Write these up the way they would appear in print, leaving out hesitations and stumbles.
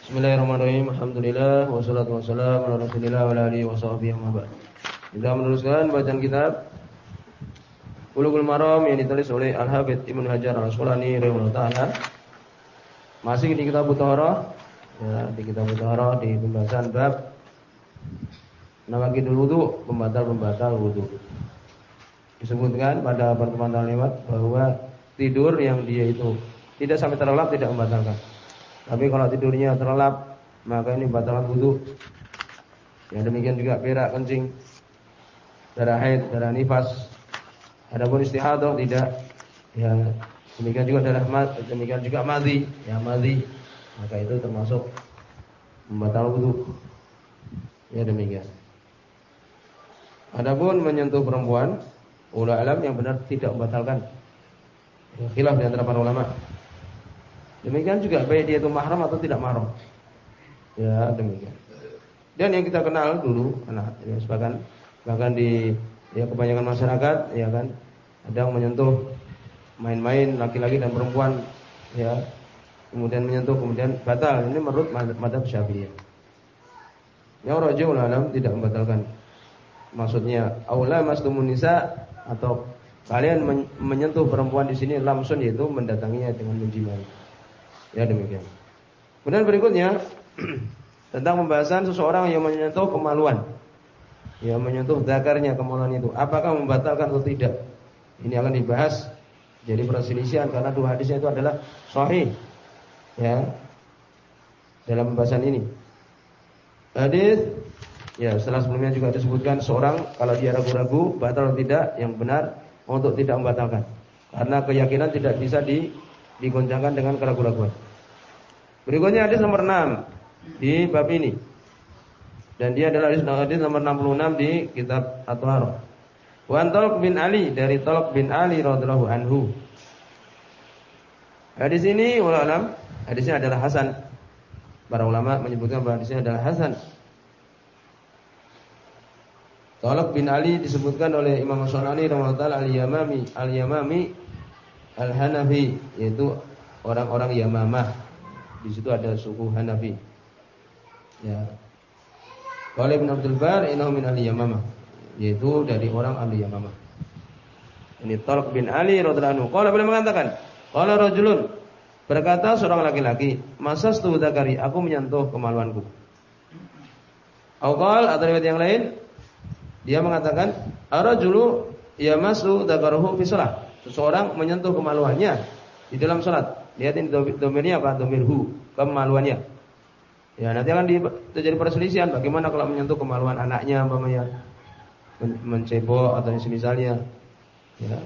Bismillahirrahmanirrahim. Alhamdulillah wassalatu wassalamu ala Rasulillah wa ala alihi washabbihi amma ba'd. Kita meneruskan bacaan kitab Bulughul Maram yang ditulis oleh Al-Hafidz Ibnu Hajar Al-Asqalani rahimahullah taala. Masih di kitab Thaharah, ya, di kitab Thaharah di pembahasan bab nawaqidul wudu, pembatal-pembatal wudu. Disebutkan pada pertemuan lewat bahwa tidur yang dia itu tidak sampai terlelap tidak membatalkan. Tapi kalau tidurnya terlelap, maka ini batalkan wudu. Yang demikian juga berak, kencing, darah haid, darah nifas. Adapun istihadah tidak. Ya, demikian juga demikian juga madhi, ya madhi. Maka itu termasuk membatalkan wudu. Ya demikian. Adapun menyentuh perempuan, ulama alam yang benar tidak membatalkan. Ya, khilaf di antara para ulama. Demikian juga baik dia itu mahram atau tidak mahram. Ya, demikian. Dan yang kita kenal dulu, ya, bahkan di ya kebanyakan masyarakat, ya kan, ada yang menyentuh main-main laki-laki dan perempuan, ya. Kemudian menyentuh kemudian batal. Ini menurut mazhab Syafi'iyah. Yang rajihul alam tidak membatalkan. Maksudnya aula maslumun nisa atau kalian menyentuh perempuan di sini lamsun, yaitu mendatanginya dengan menjimai. Ya demikian. Kemudian berikutnya tentang pembahasan seseorang yang menyentuh kemaluan. Ya, menyentuh zakarnya, kemaluan itu apakah membatalkan atau tidak. Ini akan dibahas. Jadi perselisihan karena dua hadisnya itu adalah sahih. Ya. Dalam pembahasan ini. Hadis ya setelah sebelumnya juga disebutkan seorang kalau dia ragu-ragu batal atau tidak, yang benar untuk tidak membatalkan. Karena keyakinan tidak bisa digoncangkan dengan keraguan-raguan. Berikutnya hadis nomor 6 di bab ini. Dan dia adalah hadis nomor 66 di kitab At-Thaharah. Wa Talq bin Ali, dari Talq bin Ali radhiyallahu anhu. Hadis ini ulama hadisnya adalah hasan. Para ulama menyebutkan bahwa hadisnya adalah hasan. Talq bin Ali disebutkan oleh Imam As-Sanani rahimahullah taala al-Yamami al-Hanafi, yaitu orang-orang Yamamah. Di situ ada suku Hanafi. Ya. Qala Ibnu Abdul Bar innahu min ahli Yamamah, yaitu dari orang ahli Yamamah. Ini Talq bin Ali radhiyallahu anhu. Qala beliau mengatakan, qala rajulun, berkata seorang laki-laki, masastu dzakari, aku menyentuh kemaluanku. Atau riwayat yang lain, dia mengatakan, ar-rajulu yamassu dzakarahu fi shalah. Seseorang menyentuh kemaluannya di dalam salat. Lihat ini domirnya apa? Domirhu, kemaluannya. Ya, nanti akan terjadi perselisihan. Bagaimana kalau menyentuh kemaluan anaknya, umpamanya mencebok atau semisalnya. Ya.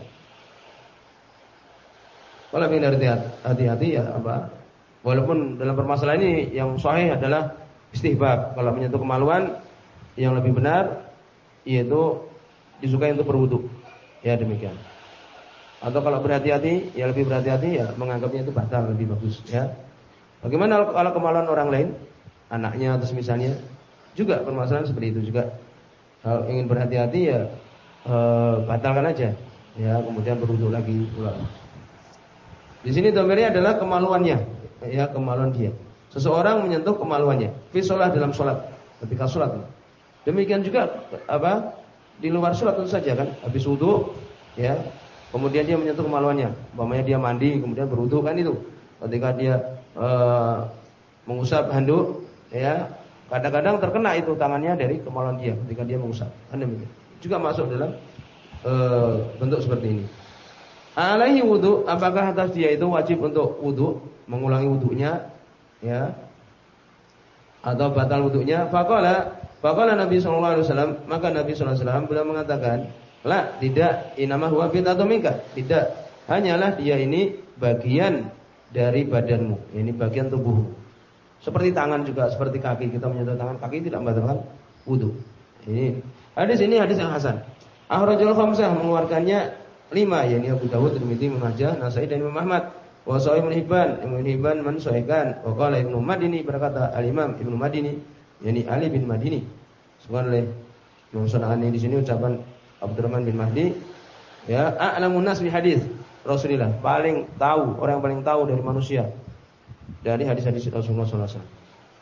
Kalau ingin hati-hati ya apa? Walaupun dalam permasalahan ini yang sahih adalah istihbab. Kalau menyentuh kemaluan yang lebih benar yaitu disukai untuk berwudu. Ya demikian. Atau kalau berhati-hati, ya lebih berhati-hati, ya menganggapnya itu batal, lebih bagus, ya. Bagaimana kalau kemaluan orang lain, anaknya atau misalnya, juga permasalahan seperti itu juga. Kalau ingin berhati-hati ya batalkan aja, ya kemudian berwudu lagi pula. Di sini domirnya adalah kemaluannya, ya kemaluan dia. Seseorang menyentuh kemaluannya, fi shalah, dalam sholat, ketika sholat. Demikian juga apa di luar sholat tentu saja kan, habis wudu, ya. Kemudian dia menyentuh kemaluannya, umpamanya dia mandi kemudian berwudu kan itu. Ketika dia mengusap handuk, ya kadang-kadang terkena itu tangannya dari kemaluan dia ketika dia mengusap. Kan demikian. Juga masuk dalam bentuk seperti ini. Alaihi wudu, apakah atas dia itu wajib untuk wudu, mengulangi wudunya, ya? Atau batal wudunya? Faqala Nabi sallallahu alaihi wasallam, maka Nabi sallallahu alaihi wasallam beliau mengatakan, la, tidak, inama huwa bid'atun minka. Tidak, hanyalah dia ini bagian dari badanmu, ini bagian tubuhmu. Seperti tangan juga, seperti kaki, kita menyentuh tangan, kaki tidak membatalkan wudu. Ini hadis yang hasan. Akhrajul khamsah, mengeluarkannya 5, yakni Abu Dawud, Tirmidzi, Ibnu Majah, Nasa'i dan Imam Ahmad. Wa Sahih Ibnu Hibban mensahihkan. Wa qala Ibnu Madini, berkata al-Imam Ibnu Madini, yakni Ali bin Madini. Sebutkan oleh Imam Sanani di sini ucapan Abdurrahman bin Mahdi, ya, a'lamun nas bi hadis Rasulillah, paling tahu, orang yang paling tahu dari manusia dari hadis-hadis Rasulullah sallallahu alaihi wasallam.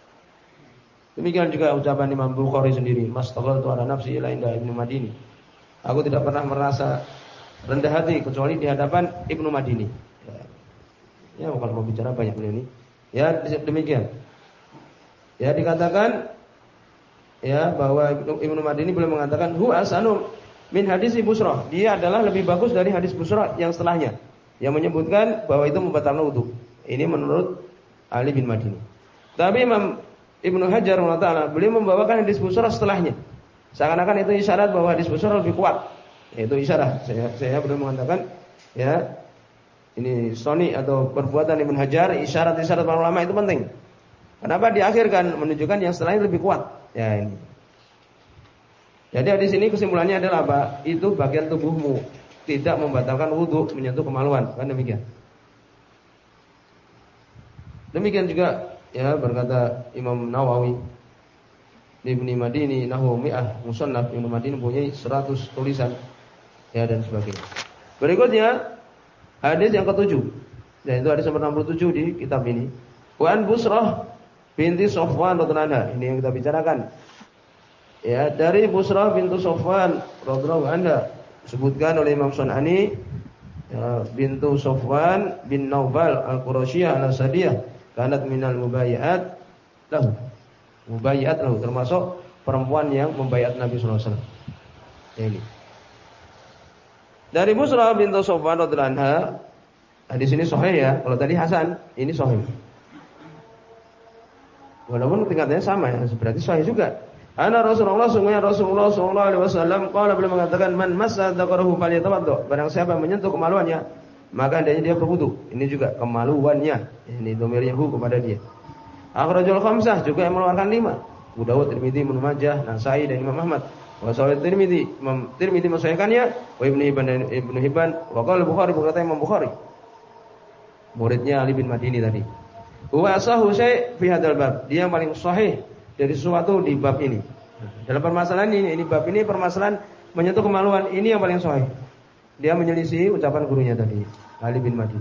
Demikian juga ucapan Imam Bukhari sendiri, mastaghaltu ala nafsi ila inda Ibnu Madini. Aku tidak pernah merasa rendah hati kecuali di hadapan Ibnu Madini. Ya, kalau mau bicara banyak beliau ini. Ya, demikian. Ya, dikatakan ya bahwa Ibnu Madini beliau mengatakan hu asanu min hadis Busrah. Dia adalah lebih bagus dari hadis Busrah yang setelahnya, yang menyebutkan bahwa itu membatalkan wudu. Ini menurut Ali bin Madini. Tapi Imam Ibnu Hajar rahimahullah beliau membawakan hadis Busrah setelahnya. Seakan-akan itu isyarat bahwa hadis Busrah lebih kuat. Itu isyarat. Saya belum mengatakan ya ini soni atau perbuatan Ibnu Hajar, isyarat-isyarat para ulama itu penting. Kenapa diakhirkan menunjukkan yang setelahnya lebih kuat? Ya ini. Jadi di sini kesimpulannya adalah apa? Itu bagian tubuhmu tidak membatalkan wudu menyentuh kemaluan, kan demikian. Demikian juga ya berkata Imam Nawawi Ibnu Madini nahu mi'ah musannaf. Ibnu Madini punya 100 tulisan ya dan sebagainya. Berikutnya hadis yang ketujuh, dan itu hadis nomor 67 di kitab ini. Wa an Busrah binti Safwan radhiyallahu anha. Ini yang kita bicarakan. Ya, dari Busrah bintu Safwan radhiyallahu anha disebutkan oleh Imam Sunani ya, bintu Safwan bin Naufal al-Quraisyah al-Asadiyah kanat minal mubayyi'at lahu. Mubayyi'at lahu termasuk perempuan yang membayat Nabi sallallahu alaihi wasallam. Ini. Dari Busrah bintu Safwan radhiyallahu anha, hadis ini sahih ya. Kalau tadi Hasan, ini sahih. Walaupun tingkatannya sama ya, berarti sahih juga. Ana Rasulullah sallallahu alaihi wasallam qala beliau mengatakan man massa dzakarahu falyatawaddo. Barang siapa menyentuh kemaluannya, maka hendaknya dia berwudu. Ini juga kemaluannya. Ini dhamirnya hu kepada dia. Akhrajul khamsah juga yang mengeluarkan 5. Abu Dawud, Tirmidzi, Ibnu Majah, Nasa'i dan Imam Ahmad. Wa sahih Tirmidzi, Imam Tirmidzi mensahihkannya, wa Ibnu Hibban, wa qala Bukhari berkata Imam Bukhari. Muridnya Ali bin Madini tadi. Wa sahu syai' fi hadzal bab. Dia yang paling sahih dari sesuatu di bab ini. Dalam permasalahan ini bab ini permasalahan menyentuh kemaluan, ini yang paling sahih. Dia menyelisih ucapan gurunya tadi, Ali bin Madini.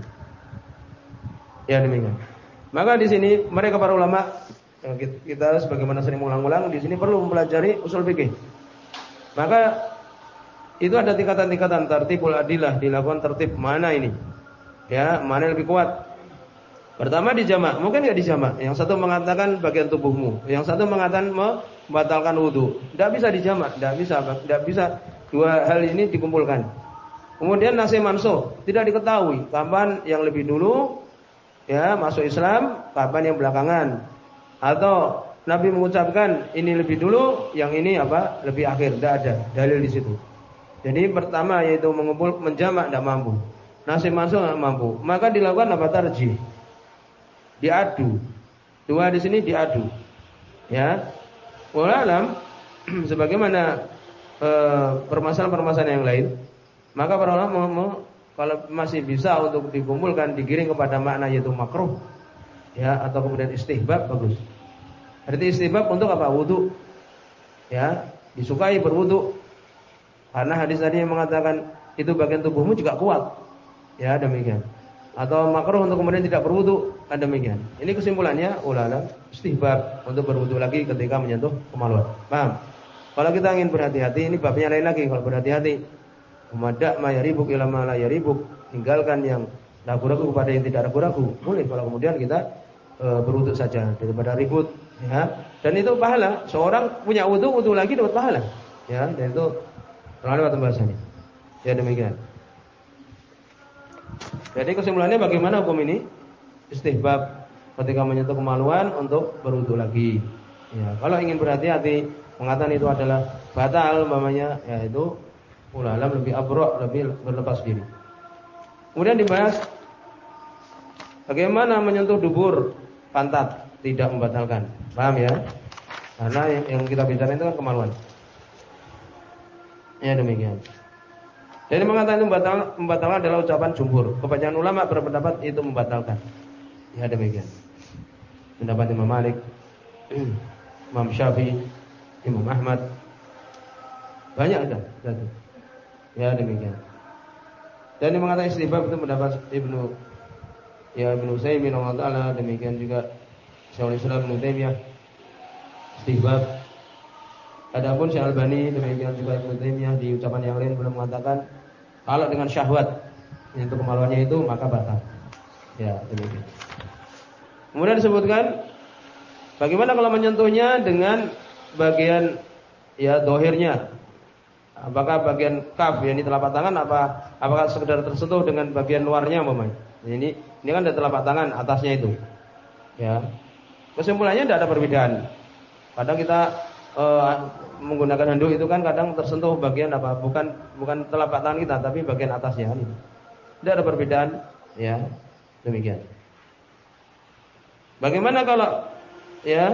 Ya demikian. Maka di sini mereka para ulama, kita sebagaimana sering mengulang-ulang di sini perlu mempelajari usul fikih. Maka itu ada tingkatan-tingkatan tertibul adilah, dilakukan tertib mana ini? Ya, mana yang lebih kuat? Pertama dijamak, mungkin enggak dijamak. Yang satu mengatakan bagian tubuhmu, yang satu mengatakan membatalkan wudu. Enggak bisa dijamak, enggak bisa dua hal ini dikumpulkan. Kemudian nasih mansuh, tidak diketahui kapan yang lebih dulu ya masuk Islam, kapan yang belakangan. Atau Nabi mengucapkan ini lebih dulu, yang ini apa? Lebih akhir, enggak ada dalil di situ. Jadi pertama yaitu menjamak enggak mampu. Nasih mansuh enggak mampu. Maka dilakukan apa? Tarjih. Diadu. Dua di sini diadu. Ya. Wallahu alam sebagaimana permasalahan-permasalahan yang lain, maka para ulama kalau masih bisa untuk dikumpulkan digiring kepada makna yaitu makruh ya atau kemudian istihbab bagus. Arti istihbab untuk apa? Wudu. Ya, disukai berwudu. Karena hadis tadi yang mengatakan itu bagian tubuhmu juga kuat. Ya, demikian. Atau makruh untuk kemudian tidak berwudu, kan demikian. Ini kesimpulannya ulama istihbab untuk berwudu lagi ketika menyentuh kemaluan. Paham? Kalau kita ingin berhati-hati, ini babnya lain lagi. Kalau berhati-hati, umadak ma yaribuk ila ma la yaribuk, tinggalkan yang ragu-ragu kepada yang tidak ragu-ragu. Boleh kalau kemudian kita berwudu saja daripada ribut, ya. Dan itu pahala. Seorang punya wudu lagi dapat pahala. Ya, dan itu terlalu pembahasannya. Ya demikian. Jadi kesimpulannya bagaimana hukum ini? Istihbab ketika menyentuh kemaluan untuk berwudu lagi. Ya, kalau ingin berhati-hati mengatakan itu adalah batal umpamanya, ya itu ulama lebih abrok, lebih berlepas diri. Kemudian dibahas bagaimana menyentuh dubur pantat tidak membatalkan. Paham ya? Karena yang kita bicara itu kan kemaluan. Ya demikian. Jadi mengatakan itu membatalkan adalah ucapan jumhur. Kebanyakan ulama berpendapat itu membatalkan. Ya demikian. Pendapat Imam Malik, Imam Syafi'i, Imam Ahmad. Banyak ada. Ya demikian. Dan yang mengatakan istihbab itu pendapat Ibnu Utsaimin rahimahullah, demikian juga Syekhul Islam Ibnu Taimiyah. istihbab. Adapun Syekh Albani demikian juga Ibnu Taimiyah di ucapan yang lain belum mengatakan kalau dengan syahwat itu kemaluannya itu maka batal. Ya, demikian. Kemudian disebutkan bagaimana kalau menyentuhnya dengan bagian ya dohirnya. Apakah bagian kaf ya ini telapak tangan apakah sekedar tersentuh dengan bagian luarnya umpamanya. Ini kan ada telapak tangan atasnya itu. Ya. Kesimpulannya tidak ada perbedaan. Kadang kita menggunakan handuk itu kan kadang tersentuh bagian apa? Bukan telapak tangan kita tapi bagian atasnya kan. Tidak ada perbedaan ya. Demikian. Bagaimana kalau ya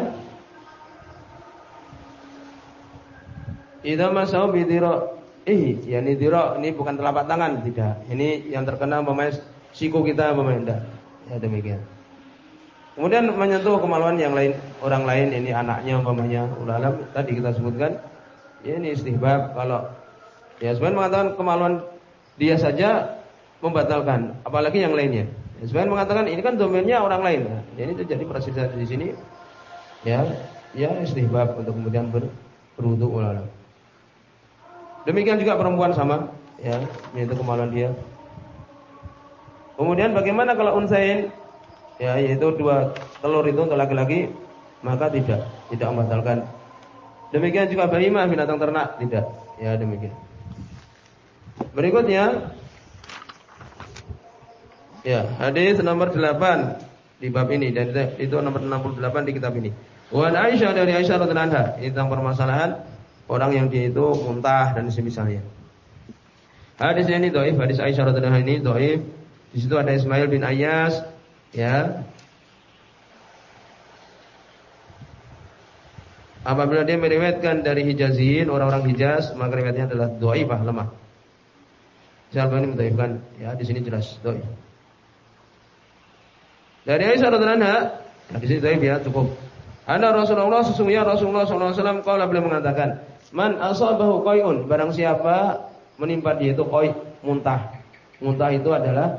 idza masau bidira yani dira ini bukan telapak tangan tidak. Ini yang terkena pemain siku kita pemain ya demikian. Kemudian menyentuh kemaluan yang lain orang lain ini anaknya umpamanya ulama tadi kita sebutkan ya ini istihbab kalau ya sebenarnya mengatakan kemaluan dia saja membatalkan apalagi yang lainnya. Ya, sebenarnya mengatakan ini kan domainnya orang lain. Nah, jadi itu jadi persisnya di sini ya istihbab untuk kemudian berwudu ulama. Demikian juga perempuan sama, ya, yaitu kemaluan dia. Kemudian bagaimana kalau unsain, ya, yaitu dua telur itu untuk laki-laki, maka tidak membatalkan. Demikian juga bahimah binatang ternak tidak, ya demikian. Berikutnya, ya hadis nomor 8 di bab ini dan itu nomor 68 di kitab ini. Wa Aisyah dari Aisyah radhiyallahu anha tentang permasalahan orang yang dia itu muntah dan semisalnya. Hadis ini dhaif, hadis Aisyah radhiyallahu anha ini dhaif. Di situ ada Ismail bin Ayyas, ya. Apabila dia meriwayatkan dari Hijaziyin, orang-orang Hijaz, maka riwayatnya adalah dhaifah, lemah. Siapa ini mendhaifkan? Ya, di sini jelas dhaif. Dari Aisyah radhiyallahu anha, di sini dhaif ya, cukup. Anna Rasulullah sesungguhnya Rasulullah sallallahu alaihi wasallam qala beliau mengatakan, "Man asabahu qai'un," barang siapa menimpa dia itu qai', muntah. Muntah itu adalah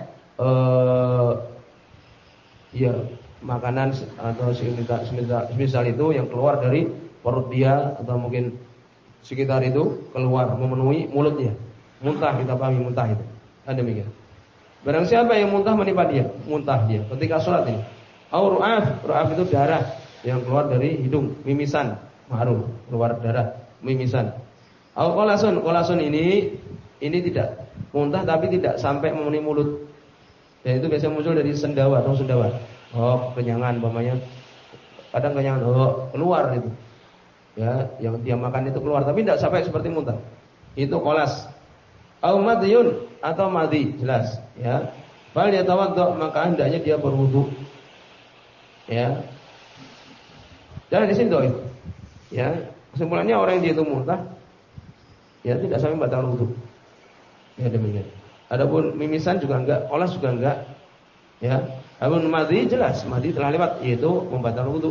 ya makanan atau semisal itu yang keluar dari perut dia atau mungkin sekitar itu keluar memenuhi mulutnya. Muntah kita pahami muntah itu. Ada demikian. Barang siapa yang muntah menimpa dia, muntah dia ketika sholat ini. Au ru'af itu darah yang keluar dari hidung, mimisan, ma'ruf, keluar darah, mimisan. Au qolasun ini tidak muntah tapi tidak sampai memenuhi mulut. Ya itu biasanya muncul dari sendawa atau sendawa. Oh, kenyangan umpamanya. Kadang kenyangan keluar itu. Ya, yang dia makan itu keluar tapi tidak sampai seperti muntah. Itu qolas. Au madiyun atau madhi, jelas, ya. Fal yatawaddo, maka hendaknya dia berwudu. Ya. Dan di sini doa itu. Ya, kesimpulannya orang yang dia itu muntah ya tidak sampai batal wudu. Ya demikian. Adapun mimisan juga enggak, qolas juga enggak. Ya. Adapun madhi jelas, madhi telah lewat yaitu membatal wudu.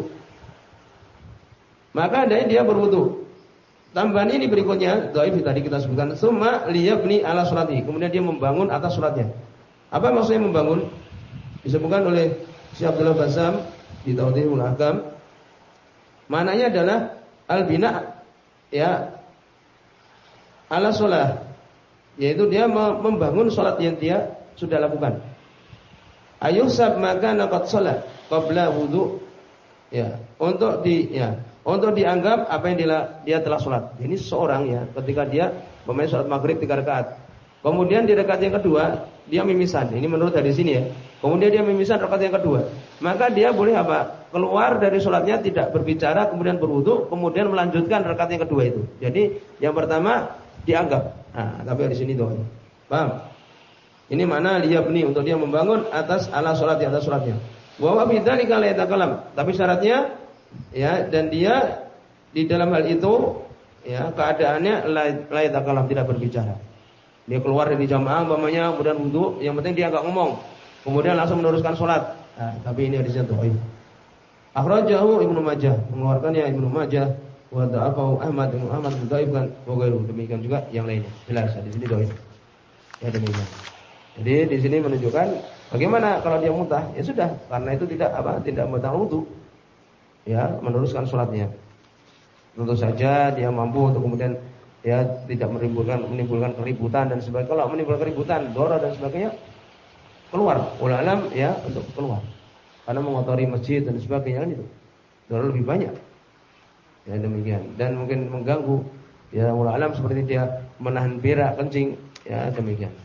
Maka hendaknya dia berwudu. Tambahan ini berikutnya, dhaif tadi kita sebutkan, summa liyabni ala sholati. Kemudian dia membangun atas sholatnya. Apa maksudnya membangun? Disebutkan oleh Syekh Abdullah Bassam di Tawdihul Ahkam. Maknanya adalah al-bina ya ala sholah, yaitu dia membangun sholat yang dia sudah lakukan. Ayuhsab maka naqad sholat qabla wudu, ya, untuk dianggap apa yang dia telah sholat. Ini seorang ya, ketika dia bermain sholat maghrib 3 rakaat. Kemudian di rakaat yang kedua dia mimisan. Ini menurut hadis sini ya. Kemudian dia mimisan rakaat yang kedua. Maka dia boleh apa? Keluar dari sholatnya tidak berbicara, kemudian berwudu, kemudian melanjutkan rakaat yang kedua itu. Jadi yang pertama dianggap. Nah, tapi di sini doang. Paham? Ini mana liyabni, untuk dia membangun atas ala sholat di atas sholatnya. Wa wa bidzalika la yatakalam. Tapi syaratnya ya, dan dia di dalam hal itu ya keadaannya la yatakalam, tidak berbicara. Dia keluar dari jamaah umpamanya kemudian wudu, yang penting dia enggak ngomong. Kemudian langsung meneruskan sholat. Nah, tapi ini hadisnya dhaif. Akhrajahu Ibnu Majah, mengeluarkannya Ibnu Majah, wa da'afahu Ahmad dhaifkan wa ghairuhu. Demikian juga yang lainnya. Jelas di sini dhaif. Ya demikian. Jadi di sini menunjukkan bagaimana kalau dia muntah, ya sudah, karena itu tidak membatalkan wudu. Ya, meneruskan sholatnya. Tentu saja dia mampu untuk kemudian ya tidak menimbulkan keributan dan sebagainya. Kalau menimbulkan keributan, doro dan sebagainya, keluar. Wallahu alam ya untuk keluar. Karena mengotori masjid dan sebagainya kan itu. Doro lebih banyak. Ya demikian. Dan mungkin mengganggu ya wallahu alam seperti dia menahan berak, kencing, ya demikian.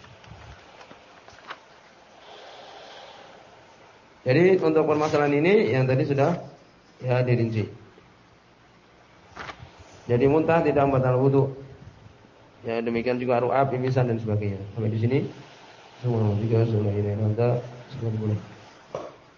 Jadi untuk permasalahan ini yang tadi sudah ya dirinci. Jadi muntah tidak membatalkan wudu. Ya demikian juga ru'ab, pimisan dan sebagainya. Sampai di sini. Semua 3 sudah ini. Nanti boleh.